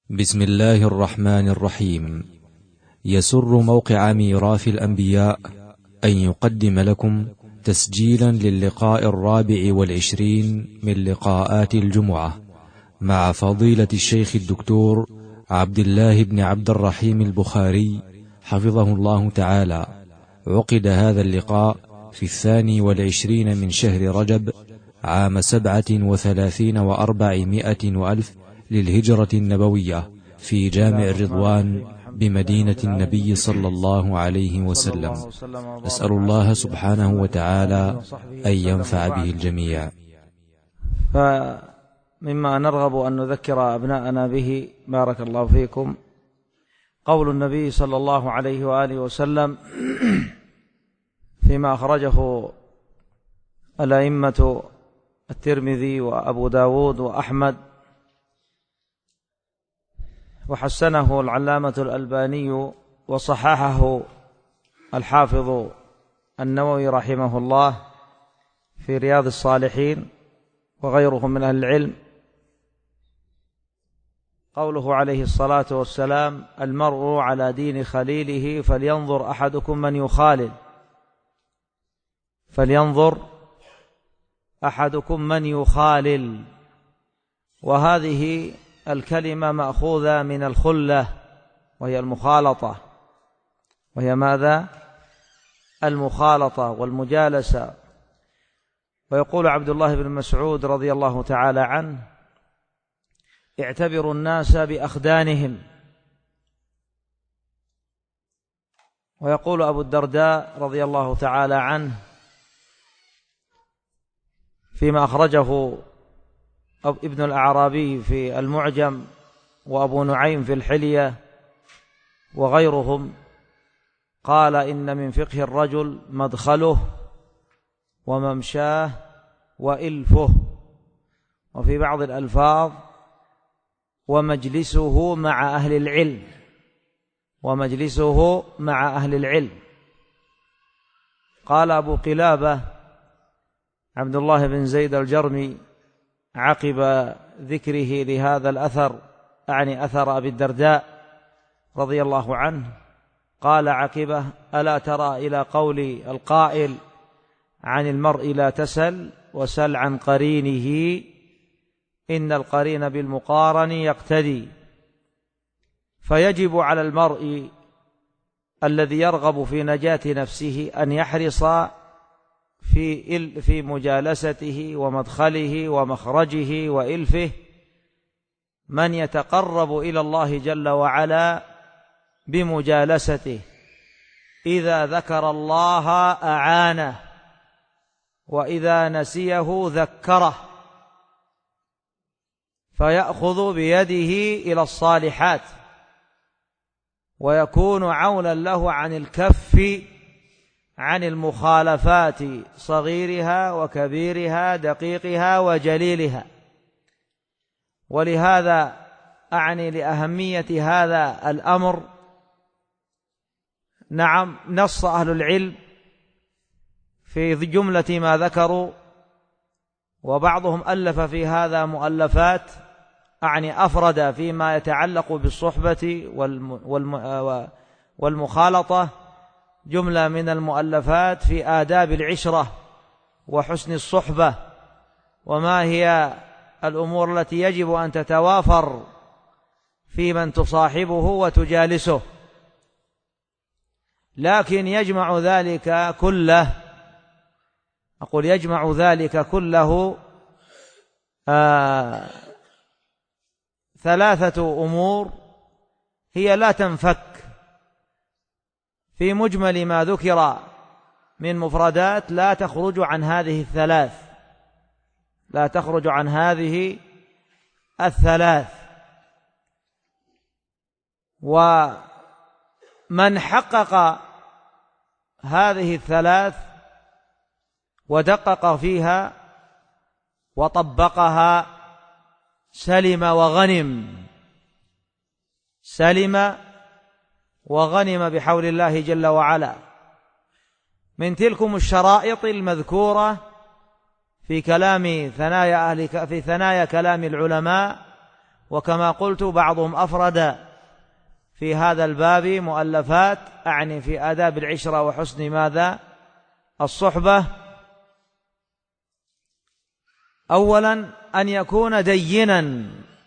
بسم الله الرحمن الرحيم. يسر موقع ميراث الأنبياء أن يقدم لكم تسجيلا للقاء 24 من لقاءات الجمعة مع فضيلة الشيخ الدكتور عبد الله بن عبد الرحيم البخاري حفظه الله تعالى. عقد هذا اللقاء في 22 من شهر رجب عام 37 و400 وألف للهجرة النبوية في جامع الرضوان بمدينة النبي صلى الله عليه وسلم. نسأل الله سبحانه وتعالى أن ينفع به الجميع. فمما نرغب أن نذكر أبناءنا به بارك الله فيكم قول النبي صلى الله عليه وآله وسلم فيما أخرجه الأئمة الترمذي وأبو داود وأحمد وحسنه العلامة الألباني وصححه الحافظ النووي رحمه الله في رياض الصالحين وغيرهم من أهل العلم. قوله عليه الصلاة والسلام: المرء على دين خليله فلينظر أحدكم من يخالل، فلينظر أحدكم من يخالل. وهذه الكلمة مأخوذة من الخلة وهي المخالطة، وهي ماذا؟ المخالطة والمجالسة. ويقول عبد الله بن مسعود رضي الله تعالى عنه: اعتبروا الناس بأخدانهم. ويقول أبو الدرداء رضي الله تعالى عنه فيما أخرجه ابن الأعرابي في المعجم وأبو نعيم في الحلية وغيرهم، قال: إن من فقه الرجل مدخله وممشاه وإلفه. وفي بعض الألفاظ: ومجلسه مع أهل العلم، ومجلسه مع أهل العلم. قال أبو قلابة عبد الله بن زيد الجرمي عقب ذكره لهذا الأثر، أعني أثر أبي الدرداء رضي الله عنه، قال عقبه: ألا ترى إلى قول القائل عن المرء لا تسل وسل عن قرينه، إن القرين بالمقارن يقتدي. فيجب على المرء الذي يرغب في نجاة نفسه أن يحرص في مجالسته ومدخله ومخرجه وإلفه من يتقرب إلى الله جل وعلا بمجالسته. إذا ذكر الله أعانه، وإذا نسيه ذكره، فيأخذ بيده إلى الصالحات ويكون عونا له عن الكف عن المخالفات صغيرها وكبيرها دقيقها وجليلها. ولهذا أعني لأهمية هذا الأمر، نعم، نص أهل العلم في جملة ما ذكروا، وبعضهم ألف في هذا مؤلفات، أعني أفرد فيما يتعلق بالصحبة والمخالطة جملة من المؤلفات في آداب العشرة وحسن الصحبة، وما هي الأمور التي يجب أن تتوافر في من تصاحبه وتجالسه. لكن يجمع ذلك كله، أقول يجمع ذلك كله 3 أمور هي لا تنفك في مجمل ما ذكر من مفردات، لا تخرج عن هذه ال3، لا تخرج عن هذه ال3. ومن حقق هذه ال3 ودقق فيها وطبقها سلم وغنم، سلم وغنم بحول الله جل وعلا. من تلكم الشرائط المذكورة في ثنايا كلام العلماء وكما قلت بعضهم أفرد في هذا الباب مؤلفات، أعني في آداب العشرة وحسن ماذا الصحبة. أولا أن يكون دينا،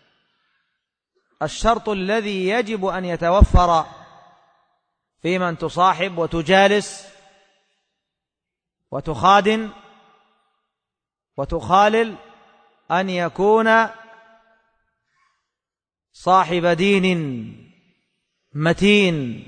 الشرط الذي يجب أن يتوفر في من تصاحب وتجالس وتخادن وتخالل، أن يكون صاحب دين متين.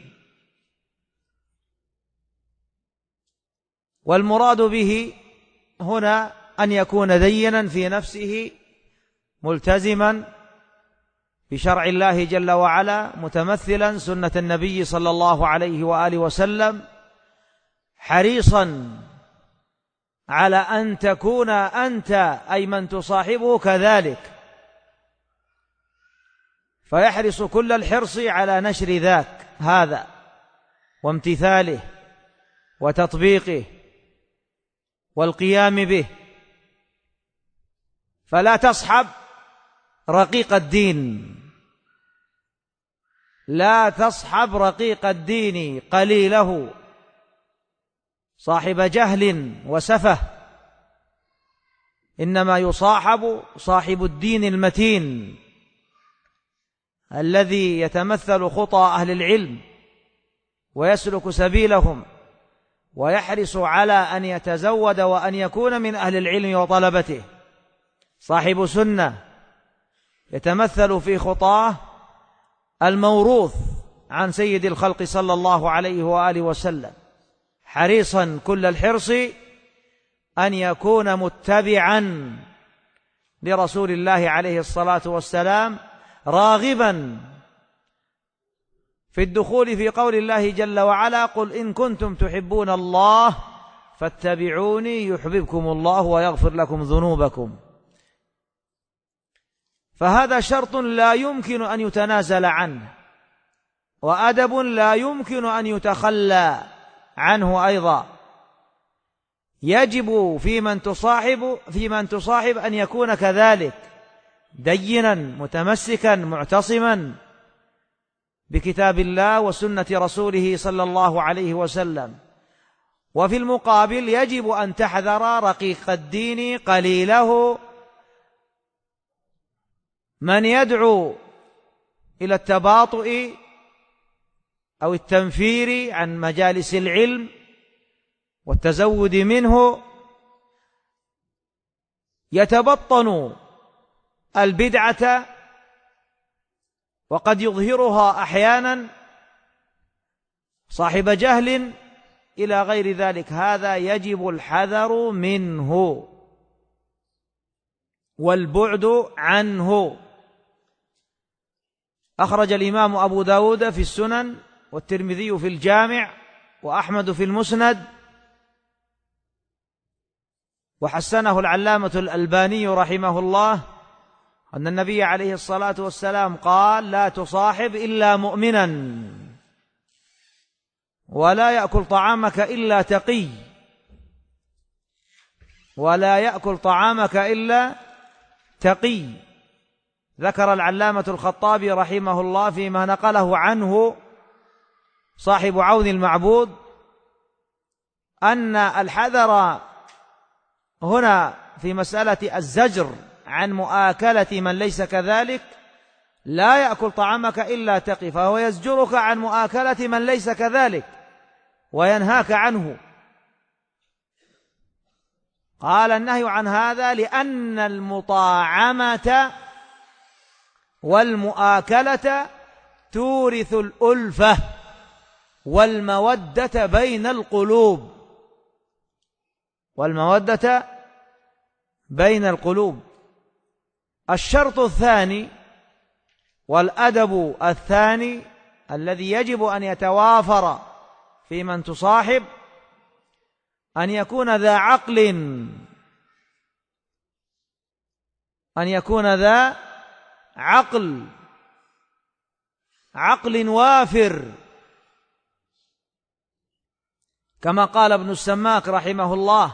والمراد به هنا أن يكون دينا في نفسه، ملتزما بشرع الله جل وعلا، متمثلا سنة النبي صلى الله عليه وآله وسلم، حريصا على أن تكون أنت أي من تصاحبه كذلك، فيحرص كل الحرص على نشر ذاك هذا وامتثاله وتطبيقه والقيام به. فلا تصحب رقيق الدين، لا تصحب رقيق الدين قليله، صاحب جهل وسفه، إنما يصاحب صاحب الدين المتين الذي يتمثل خطى أهل العلم ويسلك سبيلهم، ويحرص على أن يتزود وأن يكون من أهل العلم وطلبته، صاحب سنة يتمثل في خطاه الموروث عن سيد الخلق صلى الله عليه وآله وسلم، حريصا كل الحرص أن يكون متبعا لرسول الله عليه الصلاة والسلام، راغبا في الدخول في قول الله جل وعلا: قل إن كنتم تحبون الله فاتبعوني يحببكم الله ويغفر لكم ذنوبكم. فهذا شرط لا يمكن أن يتنازل عنه، وأدب لا يمكن أن يتخلى عنه أيضا. يجب في من تصاحب أن يكون كذلك، دينا متمسكا معتصما بكتاب الله وسنة رسوله صلى الله عليه وسلم. وفي المقابل يجب أن تحذر رقيق الدين قليله، من يدعو إلى التباطؤ أو التنفير عن مجالس العلم والتزود منه، يتبطن البدعة وقد يظهرها أحيانا صاحب جهل إلى غير ذلك. هذا يجب الحذر منه والبعد عنه. أخرج الإمام أبو داود في السنن، والترمذي في الجامع، وأحمد في المسند، وحسنه العلامة الألباني رحمه الله، أن النبي عليه الصلاة والسلام قال: لا تصاحب إلا مؤمنا، ولا يأكل طعامك إلا تقي، ولا يأكل طعامك إلا تقي. ذكر العلامة الخطابي رحمه الله فيما نقله عنه صاحب عون المعبود أن الحذر هنا في مسألة الزجر عن مؤاكلة من ليس كذلك، لا يأكل طعامك إلا تقي، فهو يزجرك عن مؤاكلة من ليس كذلك وينهاك عنه. قال النهي عن هذا لأن المطاعمة والمؤاكلة تورث الألفة والمودة بين القلوب، والمودة بين القلوب. الشرط الثاني والأدب الثاني الذي يجب أن يتوافر في من تصاحب أن يكون ذا عقل، أن يكون ذا عقل وافر، كما قال ابن السماك رحمه الله: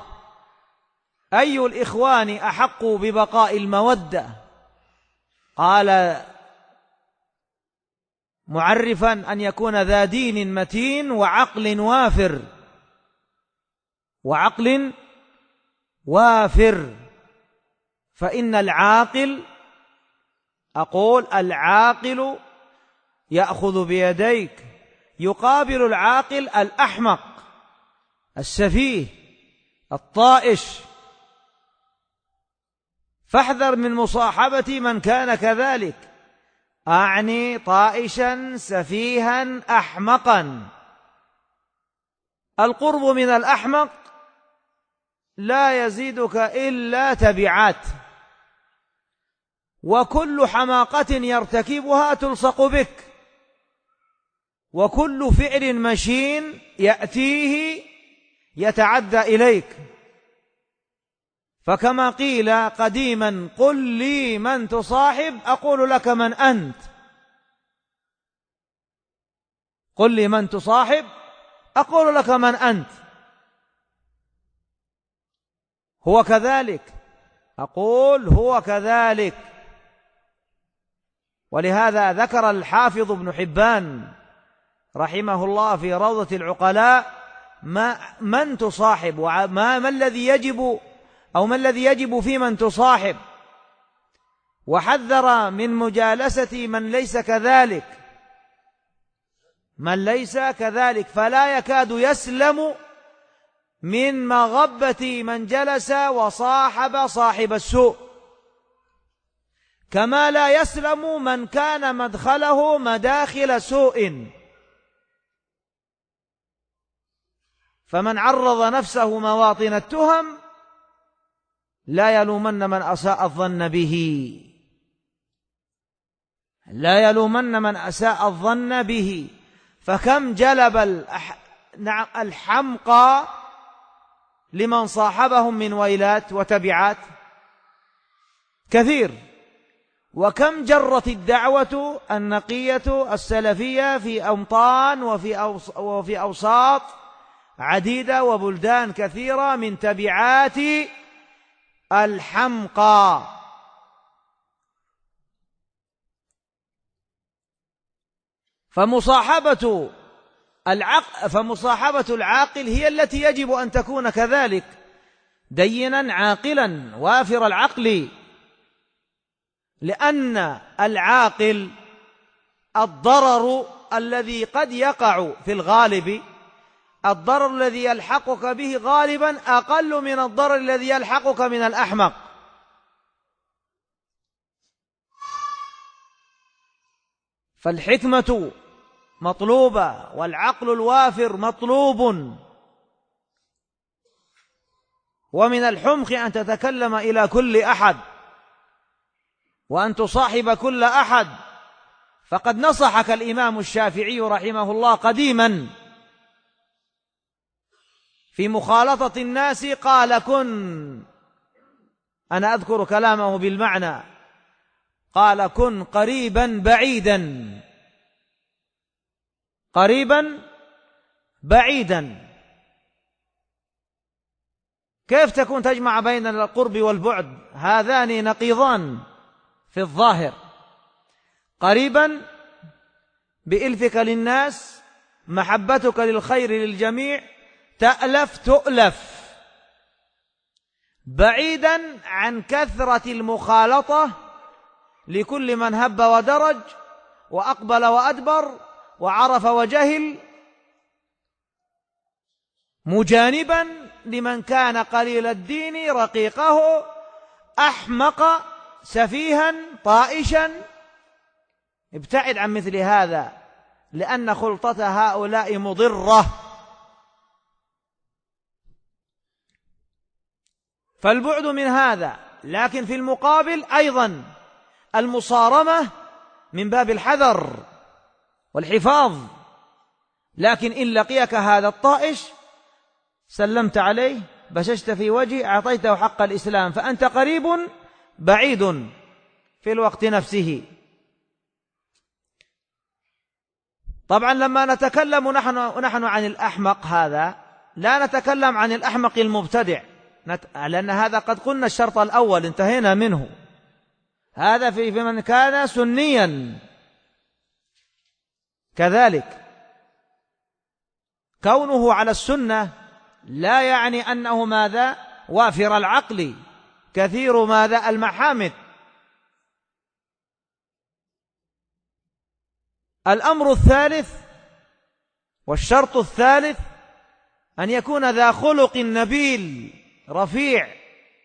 أي الإخوان أحق ببقاء المودة؟ قال: معرفا أن يكون ذا دين متين وعقل وافر، وعقل وافر. فإن العاقل، أقول العاقل يأخذ بيديك، يقابل العاقل الأحمق السفيه الطائش. فاحذر من مصاحبة من كان كذلك، أعني طائشا سفيها أحمقا. القرب من الأحمق لا يزيدك إلا تبعات، وكل حماقة يرتكبها تلصق بك، وكل فعل مشين يأتيه يتعدى إليك. فكما قيل قديما: قل لي من تصاحب أقول لك من أنت. قل لي من تصاحب أقول لك من أنت. هو كذلك، أقول هو كذلك. ولهذا ذكر الحافظ ابن حبان رحمه الله في روضة العقلاء من تصاحب، وما الذي يجب، أو ما الذي يجب في من تصاحب، وحذر من مجالسة من ليس كذلك، من ليس كذلك، فلا يكاد يسلم من مغبة من جلس وصاحب صاحب السوء، كما لا يسلم من كان مدخله مداخل سوء. فمن عرض نفسه مواطن التهم لا يلومن من أساء الظن به، لا يلومن من أساء الظن به. فكم جلب الحمقى لمن صاحبهم من ويلات وتبعات، كثير. وكم جرت الدعوة النقية السلفية في أمطان وفي أوساط عديدة وبلدان كثيرة من تبعات الحمقى. فمصاحبة العاقل هي التي يجب أن تكون كذلك، دينا عاقلا وافر العقل. لأن العاقل الضرر الذي قد يقع في الغالب، الضرر الذي يلحقك به غالبا أقل من الضرر الذي يلحقك من الأحمق. فالحكمة مطلوبة والعقل الوافر مطلوب. ومن الحمق أن تتكلم إلى كل أحد وأن تصاحب كل أحد. فقد نصحك الإمام الشافعي رحمه الله قديما في مخالطة الناس، قال: كن، أنا أذكر كلامه بالمعنى، قال: كن قريبا بعيدا، قريبا بعيدا. كيف تكون تجمع بين القرب والبعد؟ هذان نقيضان في الظاهر. قريبا بإلفك للناس، محبتك للخير للجميع، تألف تؤلف. بعيدا عن كثرة المخالطة لكل من هب ودرج وأقبل وأدبر وعرف وجهل، مجانبا لمن كان قليل الدين رقيقه أحمق سفيها طائشا. ابتعد عن مثل هذا، لأن خلطة هؤلاء مضرة. فالبعد من هذا. لكن في المقابل أيضا المصارمة من باب الحذر والحفاظ. لكن إن لقيك هذا الطائش سلمت عليه، بششت في وجهه، أعطيته حق الإسلام، فأنت قريب بعيد في الوقت نفسه. طبعا لما نتكلم نحن عن الأحمق هذا، لا نتكلم عن الأحمق المبتدع، لأن هذا قد قلنا الشرط الأول انتهينا منه. هذا في من كان سنيا. كذلك كونه على السنة لا يعني أنه ماذا؟ وافر العقل كثير ماذا؟ المحامد. الأمر الثالث والشرط الثالث أن يكون ذا خلق نبيل رفيع،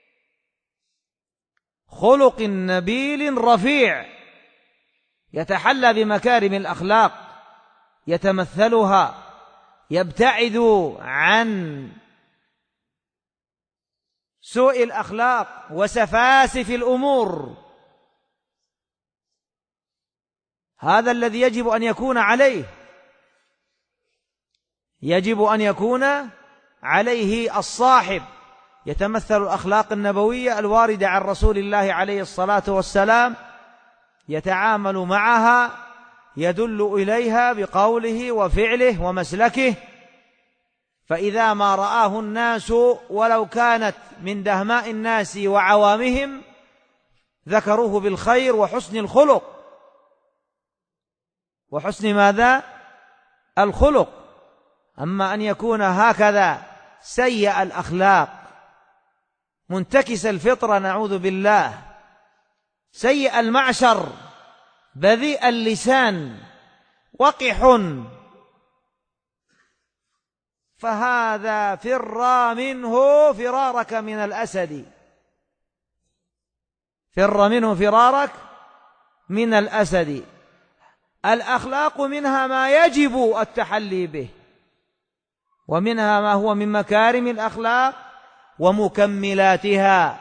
خلق نبيل رفيع يتحلى بمكارم الأخلاق يتمثلها، يبتعد عن سوء الأخلاق وسفاسف الأمور. هذا الذي يجب أن يكون عليه، يجب أن يكون عليه الصاحب، يتمثل الأخلاق النبوية الواردة عن رسول الله عليه الصلاة والسلام، يتعامل معها، يدل إليها بقوله وفعله ومسلكه. فإذا ما رآه الناس ولو كانت من دهماء الناس وعوامهم ذكروه بالخير وحسن الخلق، وحسن ماذا؟ الخلق. أما أن يكون هكذا سيء الأخلاق، منتكس الفطرة نعوذ بالله، سيء المعشر، بذيء اللسان، وقح، فهذا فر منه فرارك من الأسد، فر منه فرارك من الأسد. الأخلاق منها ما يجب التحلي به، ومنها ما هو من مكارم الأخلاق ومكملاتها.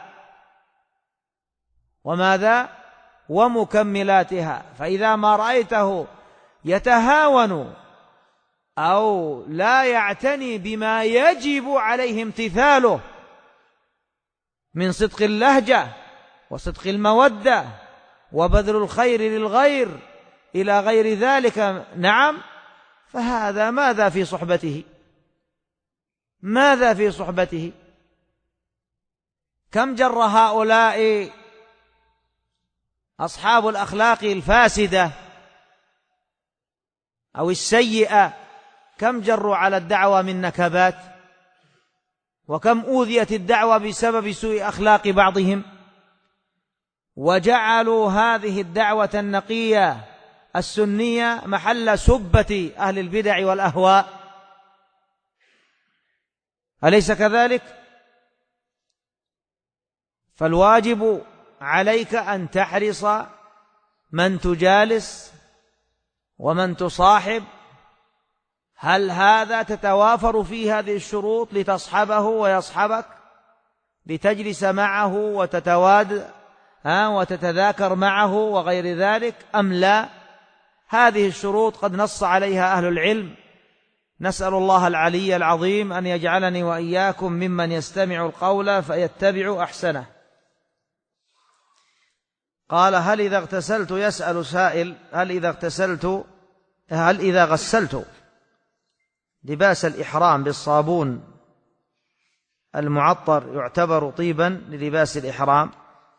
وماذا؟ ومكملاتها. فإذا ما رأيته يتهاون أو لا يعتني بما يجب عليه امتثاله من صدق اللهجة وصدق المودة وبذل الخير للغير إلى غير ذلك، نعم، فهذا ماذا في صحبته؟ ماذا في صحبته؟ كم جر هؤلاء أصحاب الأخلاق الفاسدة أو السيئة، كم جروا على الدعوة من نكبات، وكم أوذيت الدعوة بسبب سوء أخلاق بعضهم، وجعلوا هذه الدعوة النقية السنية محل سبة أهل البدع والأهواء. أليس كذلك؟ فالواجب عليك أن تحرص من تجالس ومن تصاحب، هل هذا تتوافر فيه هذه الشروط لتصحبه ويصحبك، لتجلس معه وتتواد وتتذاكر معه وغير ذلك، أم لا؟ هذه الشروط قد نص عليها أهل العلم. نسأل الله العلي العظيم أن يجعلني وإياكم ممن يستمع القول فيتبع أحسنه. قال: هل إذا اغتسلت، يسأل سائل، هل إذا غسلت لباس الإحرام بالصابون المعطر يعتبر طيبا للباس الإحرام؟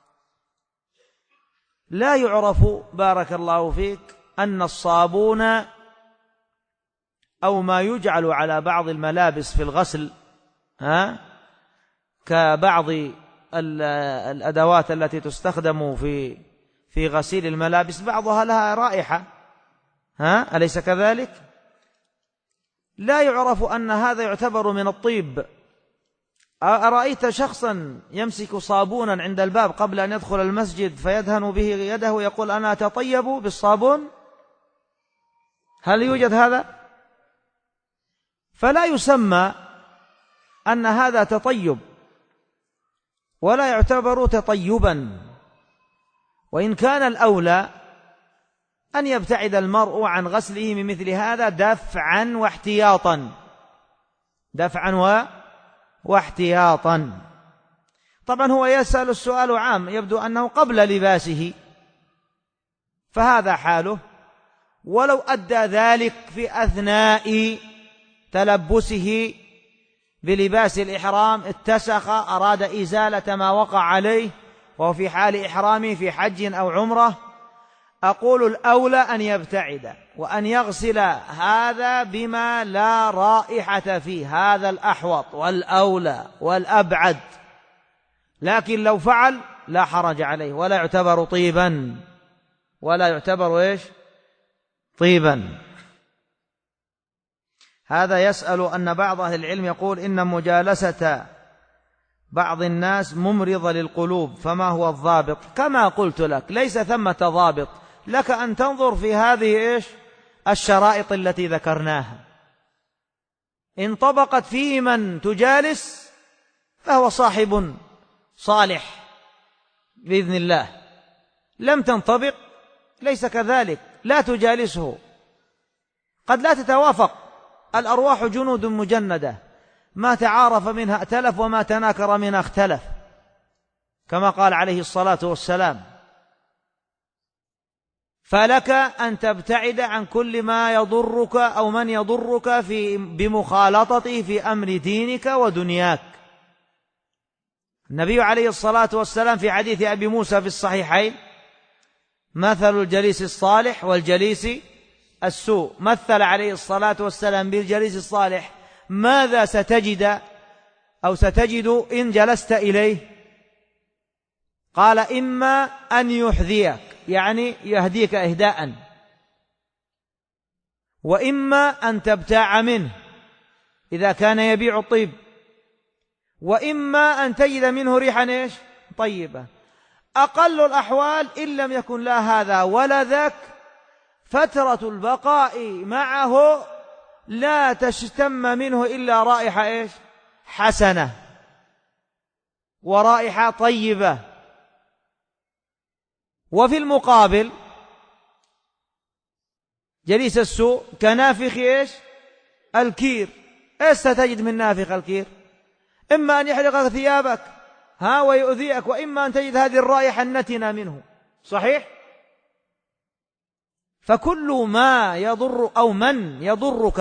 لا يعرف بارك الله فيك أن الصابون أو ما يجعل على بعض الملابس في الغسل كبعض الأدوات التي تستخدم في غسيل الملابس، بعضها لها رائحة، أليس كذلك؟ لا يعرف أن هذا يعتبر من الطيب. أرأيت شخصا يمسك صابونا عند الباب قبل أن يدخل المسجد فيدهن به يده ويقول أنا أتطيب بالصابون؟ هل يوجد هذا؟ فلا يسمى أن هذا تطيب ولا يعتبر تطيبا. وإن كان الأولى أن يبتعد المرء عن غسله من مثل هذا دفعا واحتياطا، دفعا واحتياطا. طبعا هو يسأل السؤال عام، يبدو أنه قبل لباسه، فهذا حاله. ولو أدى ذلك في أثناء تلبسه بلباس الإحرام، اتسخ، أراد إزالة ما وقع عليه وهو في حال إحرامه في حج أو عمرة، أقول الأولى أن يبتعد وأن يغسل هذا بما لا رائحة فيه، هذا الأحوط والأولى والأبعد. لكن لو فعل لا حرج عليه ولا يعتبر طيبا، ولا يعتبر طيبا. هذا يسأل أن بعض أهل العلم يقول إن مجالسة بعض الناس ممرضة للقلوب، فما هو الضابط؟ كما قلت لك ليس ثمة ضابط، لك أن تنظر في هذه الشرائط التي ذكرناها، إن طبقت فيه من تجالس فهو صاحب صالح بإذن الله، لم تنطبق ليس كذلك لا تجالسه. قد لا تتوافق، الأرواح جنود مجندة، ما تعارف منها ائتلف وما تناكر منها اختلف، كما قال عليه الصلاة والسلام. فلك أن تبتعد عن كل ما يضرك أو من يضرك بمخالطته في أمر دينك ودنياك. النبي عليه الصلاة والسلام في حديث أبي موسى في الصحيحين: مثل الجليس الصالح والجليس السوء. مثل عليه الصلاة والسلام بالجليس الصالح ماذا ستجد أو ستجد إن جلست إليه؟ قال: إما أن يحذيك، يعني يهديك إهداء، وإما أن تبتاع منه إذا كان يبيع الطيب، وإما أن تجد منه ريحا طيبة. أقل الأحوال إن لم يكن لا هذا ولا ذاك، فترة البقاء معه لا تشتم منه إلا رائحة حسنة ورائحة طيبة. وفي المقابل جليس السوء كنافخ الكير. ستجد من نافخ الكير؟ إما أن يحرق ثيابك ويؤذيك، وإما أن تجد هذه الرائحة النتنة منه. صحيح؟ فكل ما يضر أو من يضرك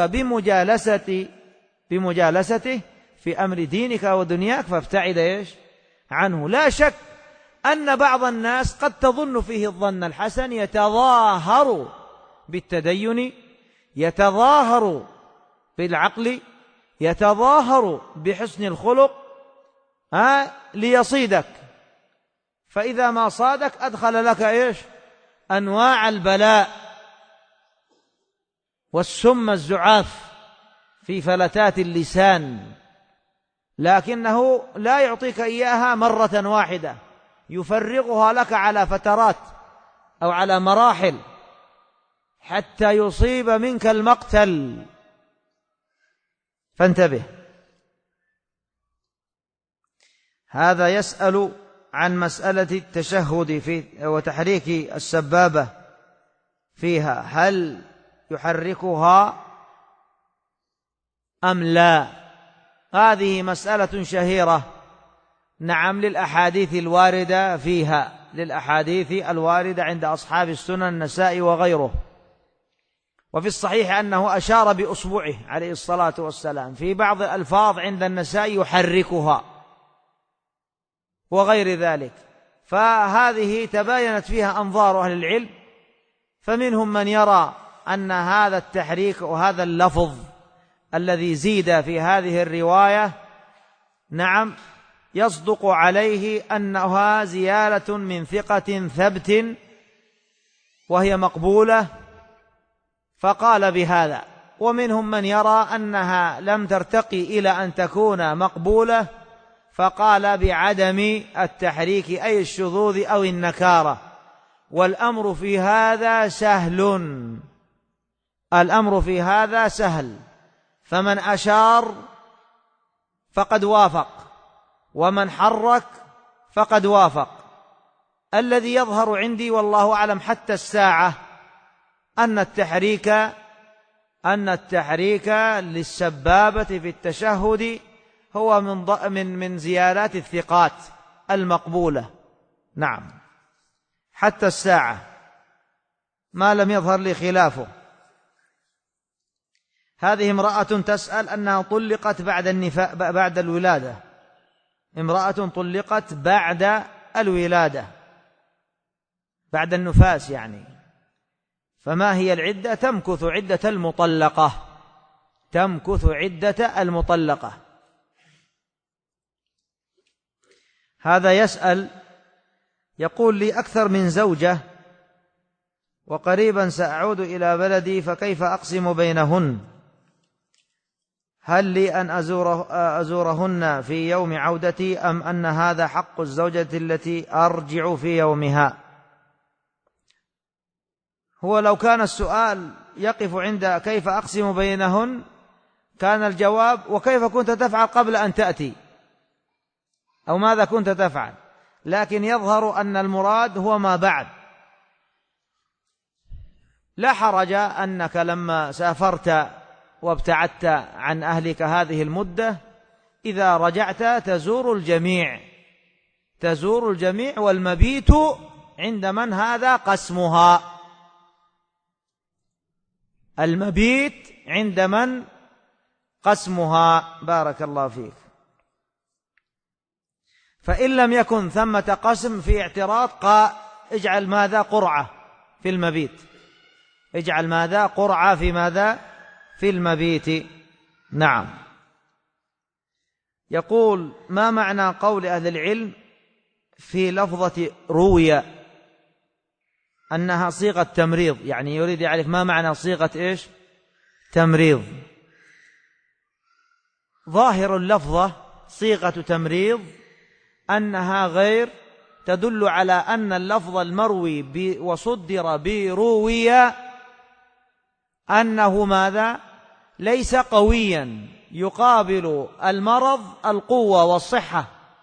بمجالسته في أمر دينك ودنياك فابتعد عنه. لا شك أن بعض الناس قد تظن فيه الظن الحسن، يتظاهر بالتدين، يتظاهر بالعقل، يتظاهر بحسن الخلق ليصيدك، فإذا ما صادك أدخل لك أنواع البلاء والسم الزعاف في فلتات اللسان، لكنه لا يعطيك إياها مرة واحدة، يفرغها لك على فترات أو على مراحل حتى يصيب منك المقتل، فانتبه. هذا يسأل عن مسألة التشهد وتحريك السبابة فيها، هل يحركها أم لا؟ هذه مسألة شهيرة. نعم، للأحاديث الواردة فيها، للأحاديث الواردة عند أصحاب السنن النسائي وغيره. وفي الصحيح أنه أشار بأصبعه عليه الصلاة والسلام، في بعض الألفاظ عند النسائي يحركها وغير ذلك. فهذه تباينت فيها أنظار أهل العلم، فمنهم من يرى أن هذا التحريك وهذا اللفظ الذي زيد في هذه الرواية نعم يصدق عليه أنها زيادة من ثقة ثبت وهي مقبولة، فقال بهذا. ومنهم من يرى أنها لم ترتقي إلى أن تكون مقبولة، فقال بعدم التحريك أي الشذوذ أو النكارة. والأمر في هذا سهل، الأمر في هذا سهل، فمن أشار فقد وافق، ومن حرك فقد وافق. الذي يظهر عندي والله أعلم حتى الساعة أن التحريك للسبابة في التشهد هو من زيادات الثقات المقبولة. نعم، حتى الساعة ما لم يظهر لي خلافه. هذه امرأة تسأل أنها طلقت بعد الولادة، امرأة طلقت بعد الولادة، بعد النفاس يعني، فما هي العدة؟ تمكث عدة المطلقة، تمكث عدة المطلقة. هذا يسأل يقول لي أكثر من زوجة وقريبا سأعود إلى بلدي، فكيف أقسم بينهن؟ هل لي أن أزورهن في يوم عودتي أم أن هذا حق الزوجة التي أرجع في يومها؟ هو لو كان السؤال يقف عند كيف أقسم بينهن كان الجواب وكيف كنت تفعل قبل أن تأتي، أو ماذا كنت تفعل، لكن يظهر أن المراد هو ما بعد. لا حرج أنك لما سافرت وابتعدت عن أهلك هذه المدة إذا رجعت تزور الجميع، والمبيت عند من هذا قسمها، المبيت عند من قسمها. بارك الله فيك. فإن لم يكن ثمة قسم في اعتراض اجعل ماذا؟ قرعة في المبيت، اجعل ماذا؟ قرعة في ماذا؟ في المبيت. نعم. يقول ما معنى قول أهل العلم في لفظة روية أنها صيغة تمريض؟ يعني يريد يعرف ما معنى صيغة إيش؟ تمريض. ظاهر اللفظة صيغة تمريض أنها غير تدل على أن اللفظ المروي وصدر بروية أنه ماذا؟ ليس قويا يقابل المرض القوة والصحة،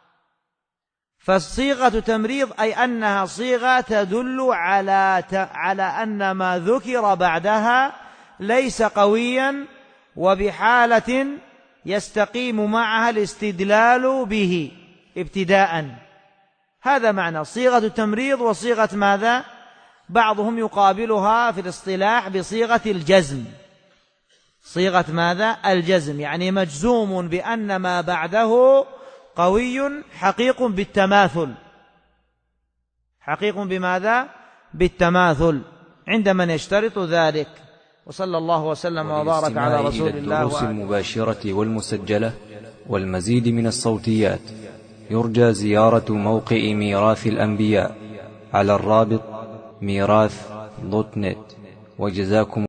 فالصيغة تمريض أي أنها صيغة تدل على أن ما ذكر بعدها ليس قويا وبحالة يستقيم معها الاستدلال به ابتداء. هذا معنى صيغة التمريض. وصيغة ماذا؟ بعضهم يقابلها في الاصطلاح بصيغة الجزم. صيغة ماذا؟ الجزم، يعني مجزوم بأن ما بعده قوي حقيق بالتماثل. حقيق بماذا؟ بالتماثل عند من يشترط ذلك. وصلى الله وسلم وبارك على رسول الله. الدروس المباشرة والمسجلة والمزيد من الصوتيات يرجى زيارة موقع ميراث الأنبياء على الرابط ميراث.net. وجزاكم